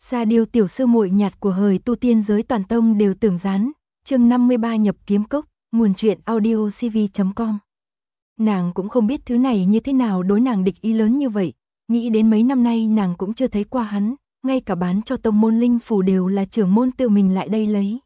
Sa Điêu tiểu sư muội nhạt của hời tu tiên giới toàn tông đều tưởng gián, chương 53 nhập kiếm cốc, nguồn truyện audio cv.com. Nàng cũng không biết thứ này như thế nào đối nàng địch ý lớn như vậy, nghĩ đến mấy năm nay nàng cũng chưa thấy qua hắn, ngay cả bán cho tông môn linh phù đều là trưởng môn tự mình lại đây lấy.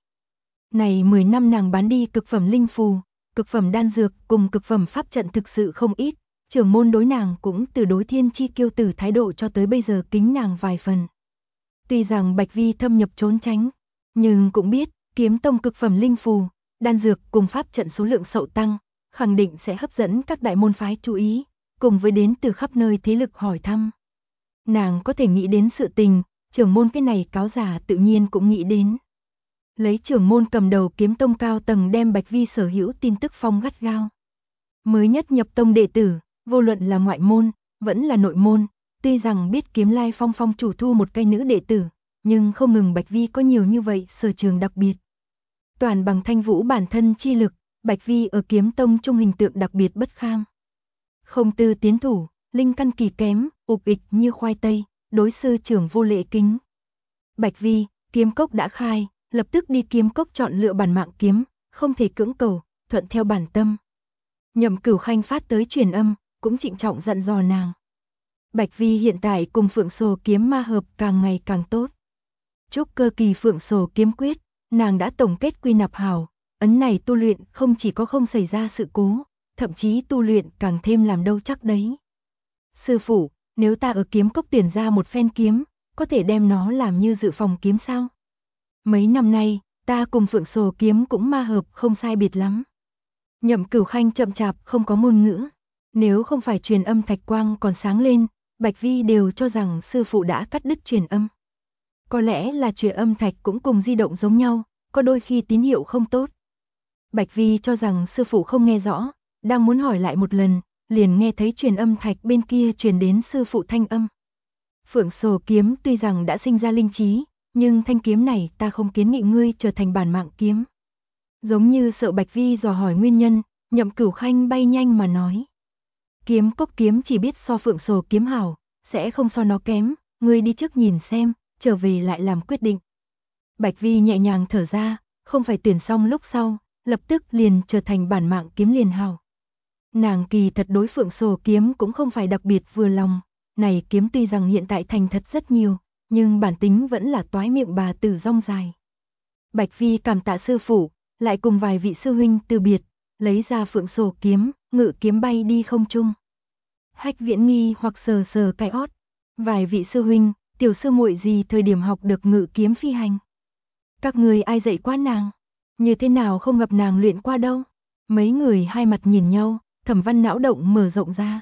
Này 10 năm nàng bán đi cực phẩm linh phù, cực phẩm đan dược cùng cực phẩm pháp trận thực sự không ít, trưởng môn đối nàng cũng từ đối thiên chi kiêu tử thái độ cho tới bây giờ kính nàng vài phần. Tuy rằng Bạch Vi thâm nhập trốn tránh, nhưng cũng biết, kiếm tông cực phẩm linh phù, đan dược cùng pháp trận số lượng sậu tăng, khẳng định sẽ hấp dẫn các đại môn phái chú ý, cùng với đến từ khắp nơi thế lực hỏi thăm. Nàng có thể nghĩ đến sự tình, trưởng môn cái này cáo giả tự nhiên cũng nghĩ đến. Lấy trưởng môn cầm đầu kiếm tông cao tầng đem Bạch Vi sở hữu tin tức phong gắt gao. Mới nhất nhập tông đệ tử, vô luận là ngoại môn, vẫn là nội môn, tuy rằng biết Kiếm Lai Phong phong chủ thu một cái nữ đệ tử, nhưng không ngừng Bạch Vi có nhiều như vậy sở trường đặc biệt. Toàn bằng Thanh Vũ bản thân chi lực, Bạch Vi ở kiếm tông trung hình tượng đặc biệt bất kham. Không tư tiến thủ, linh căn kỳ kém, ục ịch như khoai tây, đối sư trưởng vô lễ kính. Bạch Vi, kiếm cốc đã khai, lập tức đi kiếm cốc chọn lựa bản mạng kiếm, không thể cưỡng cầu, thuận theo bản tâm. Nhậm Cửu Khanh phát tới truyền âm, cũng trịnh trọng dặn dò nàng. Bạch Vi hiện tại cùng Phượng Sồ kiếm ma hợp càng ngày càng tốt. Trúc cơ kỳ Phượng Sồ kiếm quyết, nàng đã tổng kết quy nạp hảo, ấn này tu luyện không chỉ có không xảy ra sự cố, thậm chí tu luyện càng thêm làm đâu chắc đấy. Sư phụ, nếu ta ở kiếm cốc tuyển ra một phen kiếm, có thể đem nó làm như dự phòng kiếm sao? Mấy năm nay, ta cùng Phượng Sồ kiếm cũng ma hợp không sai biệt lắm. Nhậm Cửu Khanh chậm chạp không có ngôn ngữ. Nếu không phải truyền âm thạch quang còn sáng lên, Bạch Vi đều cho rằng sư phụ đã cắt đứt truyền âm. Có lẽ là truyền âm thạch cũng cùng di động giống nhau, có đôi khi tín hiệu không tốt. Bạch Vi cho rằng sư phụ không nghe rõ, đang muốn hỏi lại một lần, liền nghe thấy truyền âm thạch bên kia truyền đến sư phụ thanh âm. Phượng Sồ kiếm tuy rằng đã sinh ra linh trí, nhưng thanh kiếm này ta không kiến nghị ngươi trở thành bản mạng kiếm. Giống như sợ Bạch Vi dò hỏi nguyên nhân, Nhậm Cửu Khanh bay nhanh mà nói. Kiếm cốc kiếm chỉ biết so Phượng Sồ kiếm hảo, sẽ không so nó kém, ngươi đi trước nhìn xem, trở về lại làm quyết định. Bạch Vi nhẹ nhàng thở ra, không phải tuyển xong lúc sau, lập tức liền trở thành bản mạng kiếm liền hảo. Nàng kỳ thật đối Phượng Sồ kiếm cũng không phải đặc biệt vừa lòng, này kiếm tuy rằng hiện tại thành thật rất nhiều, nhưng bản tính vẫn là toái miệng bà tử rong dài. Bạch Vi cảm tạ sư phụ, lại cùng vài vị sư huynh từ biệt, lấy ra Phượng Sồ kiếm, ngự kiếm bay đi không trung. Hách Viễn nghi hoặc sờ sờ cái ót, vài vị sư huynh, tiểu sư muội gì thời điểm học được ngự kiếm phi hành? Các người ai dạy qua nàng? Như thế nào không gặp nàng luyện qua đâu? Mấy người hai mặt nhìn nhau, Thẩm Văn não động mở rộng ra.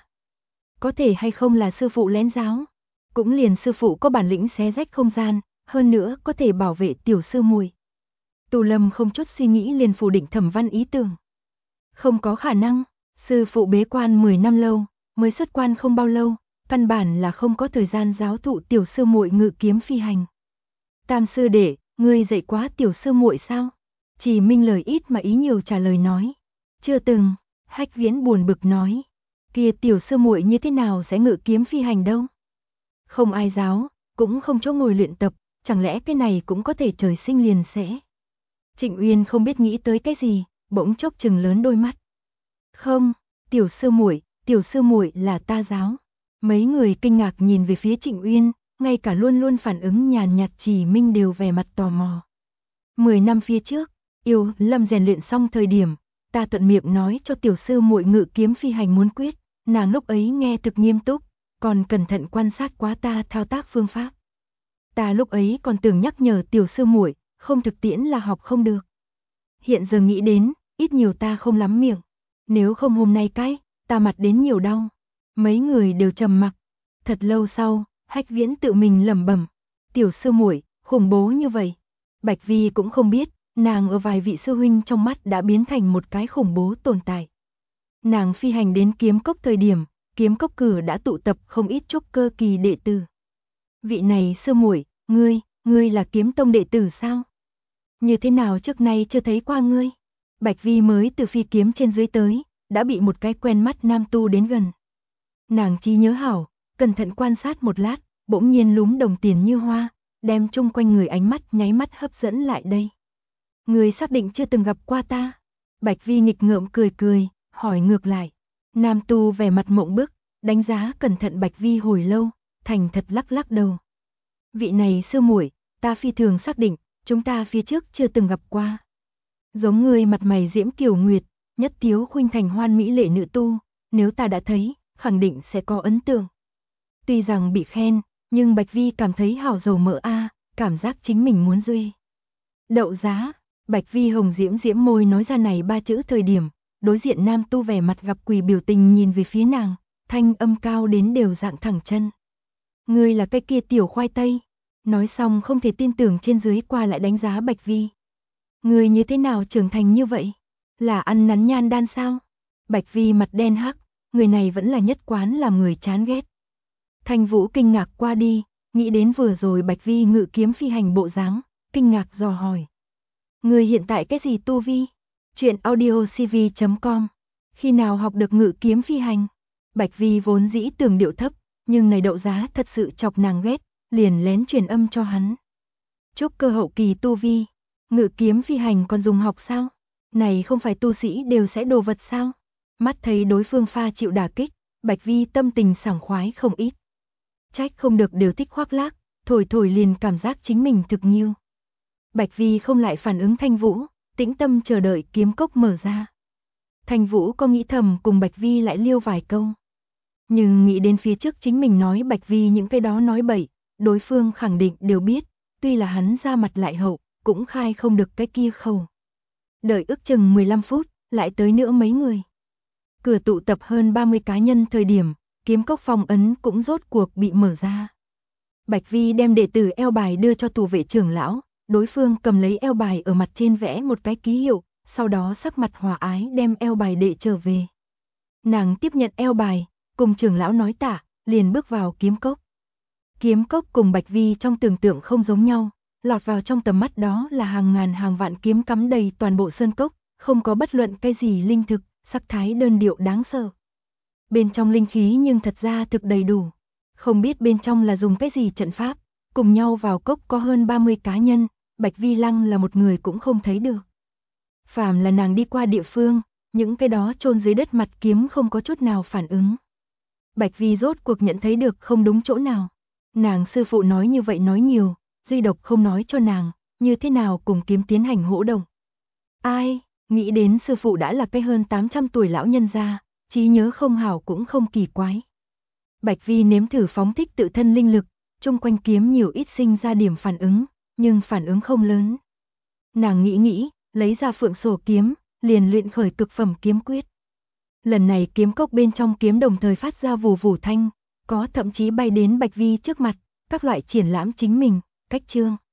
Có thể hay không là sư phụ lén giáo? Cũng liền sư phụ có bản lĩnh xé rách không gian, hơn nữa có thể bảo vệ tiểu sư muội. Tù Lâm không chút suy nghĩ liền phủ định Thẩm Văn ý tưởng. Không có khả năng, sư phụ bế quan 10 năm lâu, mới xuất quan không bao lâu, căn bản là không có thời gian giáo thụ tiểu sư muội ngự kiếm phi hành. Tam sư đệ, ngươi dạy quá tiểu sư muội sao? Chỉ Minh lời ít mà ý nhiều trả lời nói. Chưa từng, Hách Viễn buồn bực nói. Kia tiểu sư muội như thế nào sẽ ngự kiếm phi hành đâu? Không ai giáo, cũng không chỗ ngồi luyện tập, chẳng lẽ cái này cũng có thể trời sinh liền sẽ? Trịnh Uyên không biết nghĩ tới cái gì, bỗng chốc trừng lớn đôi mắt. Không, tiểu sư muội là ta giáo. Mấy người kinh ngạc nhìn về phía Trịnh Uyên, ngay cả luôn luôn phản ứng nhàn nhạt Chỉ Minh đều vẻ mặt tò mò. 10 năm phía trước, Yêu Lâm rèn luyện xong thời điểm, ta thuận miệng nói cho tiểu sư muội ngự kiếm phi hành muốn quyết, nàng lúc ấy nghe thực nghiêm túc, còn cẩn thận quan sát quá ta thao tác phương pháp. Ta lúc ấy còn tưởng nhắc nhở tiểu sư muội, không thực tiễn là học không được. Hiện giờ nghĩ đến, ít nhiều ta không lắm miệng, nếu không hôm nay cái, ta mặt đến nhiều đau. Mấy người đều trầm mặc. Thật lâu sau, Hách Viễn tự mình lẩm bẩm, tiểu sư muội, khủng bố như vậy. Bạch Vi cũng không biết, nàng ở vài vị sư huynh trong mắt đã biến thành một cái khủng bố tồn tại. Nàng phi hành đến kiếm cốc thời điểm, kiếm cốc cửa đã tụ tập không ít trúc cơ kỳ đệ tử. Vị này sư muội, ngươi là kiếm tông đệ tử sao? Như thế nào trước nay chưa thấy qua ngươi? Bạch Vi mới từ phi kiếm trên dưới tới, đã bị một cái quen mắt nam tu đến gần. Nàng trí nhớ hảo, cẩn thận quan sát một lát, bỗng nhiên lúm đồng tiền như hoa, đem chung quanh người ánh mắt nháy mắt hấp dẫn lại đây. Người xác định chưa từng gặp qua ta? Bạch Vi nghịch ngợm cười cười, hỏi ngược lại. Nam tu vẻ mặt mộng bức, đánh giá cẩn thận Bạch Vi hồi lâu, thành thật lắc lắc đầu. Vị này sư muội, ta phi thường xác định, chúng ta phía trước chưa từng gặp qua. Giống người mặt mày diễm kiều nguyệt, nhất tiếu khuynh thành hoan mỹ lệ nữ tu, nếu ta đã thấy, khẳng định sẽ có ấn tượng. Tuy rằng bị khen, nhưng Bạch Vi cảm thấy hào dầu mỡ cảm giác chính mình muốn duy. Đậu giá, Bạch Vi hồng diễm diễm môi nói ra này ba chữ thời điểm, đối diện nam tu vẻ mặt gặp quỷ biểu tình nhìn về phía nàng, thanh âm cao đến đều dạng thẳng chân. Ngươi là cái kia tiểu khoai tây. Nói xong không thể tin tưởng trên dưới qua lại đánh giá Bạch Vi. Ngươi như thế nào trưởng thành như vậy? Là ăn nắn nhan đan sao? Bạch Vi mặt đen hắc, người này vẫn là nhất quán làm người chán ghét. Thanh Vũ kinh ngạc qua đi, nghĩ đến vừa rồi Bạch Vi ngự kiếm phi hành bộ dáng, kinh ngạc dò hỏi. Ngươi hiện tại cái gì tu vi? Chuyện audiocv.com. Khi nào học được ngự kiếm phi hành? Bạch Vi vốn dĩ tưởng điệu thấp, nhưng này đậu giá thật sự chọc nàng ghét, liền lén truyền âm cho hắn. Trúc cơ hậu kỳ tu vi, ngự kiếm phi hành còn dùng học sao? Này không phải tu sĩ đều sẽ đồ vật sao? Mắt thấy đối phương pha chịu đả kích, Bạch Vi tâm tình sảng khoái không ít. Trách không được đều thích khoác lác, thổi thổi liền cảm giác chính mình thực nhiêu. Bạch Vi không lại phản ứng Thanh Vũ, tĩnh tâm chờ đợi kiếm cốc mở ra. Thanh Vũ có nghĩ thầm cùng Bạch Vi lại liêu vài câu. Nhưng nghĩ đến phía trước chính mình nói Bạch Vi những cái đó nói bậy, đối phương khẳng định đều biết, tuy là hắn ra mặt lại hậu, cũng khai không được cái kia khẩu. Đợi ước chừng 15 phút, lại tới nữa mấy người. Cửa tụ tập hơn 30 cá nhân thời điểm, kiếm cốc phong ấn cũng rốt cuộc bị mở ra. Bạch Vi đem đệ tử eo bài đưa cho tù vệ trưởng lão, đối phương cầm lấy eo bài ở mặt trên vẽ một cái ký hiệu, sau đó sắc mặt hòa ái đem eo bài đệ trở về. Nàng tiếp nhận eo bài, cùng trưởng lão nói tạ, liền bước vào kiếm cốc. Kiếm cốc cùng Bạch Vi trong tưởng tượng không giống nhau, lọt vào trong tầm mắt đó là hàng ngàn hàng vạn kiếm cắm đầy toàn bộ sơn cốc, không có bất luận cái gì linh thực, sắc thái đơn điệu đáng sợ. Bên trong linh khí nhưng thật ra thực đầy đủ, không biết bên trong là dùng cái gì trận pháp, cùng nhau vào cốc có hơn 30 cá nhân, Bạch Vi Lăng là một người cũng không thấy được. Phàm là nàng đi qua địa phương, những cái đó chôn dưới đất mặt kiếm không có chút nào phản ứng. Bạch Vi rốt cuộc nhận thấy được không đúng chỗ nào. Nàng sư phụ nói như vậy nói nhiều, duy độc không nói cho nàng, như thế nào cùng kiếm tiến hành hỗ động. Ai, nghĩ đến sư phụ đã là cái hơn 800 tuổi lão nhân gia, trí nhớ không hảo cũng không kỳ quái. Bạch Vi nếm thử phóng thích tự thân linh lực, chung quanh kiếm nhiều ít sinh ra điểm phản ứng, nhưng phản ứng không lớn. Nàng nghĩ, lấy ra phượng sổ kiếm, liền luyện khởi cực phẩm kiếm quyết. Lần này kiếm cốc bên trong kiếm đồng thời phát ra vù vù thanh, có thậm chí bay đến Bạch Vi trước mặt, các loại triển lãm chính mình, cách chương.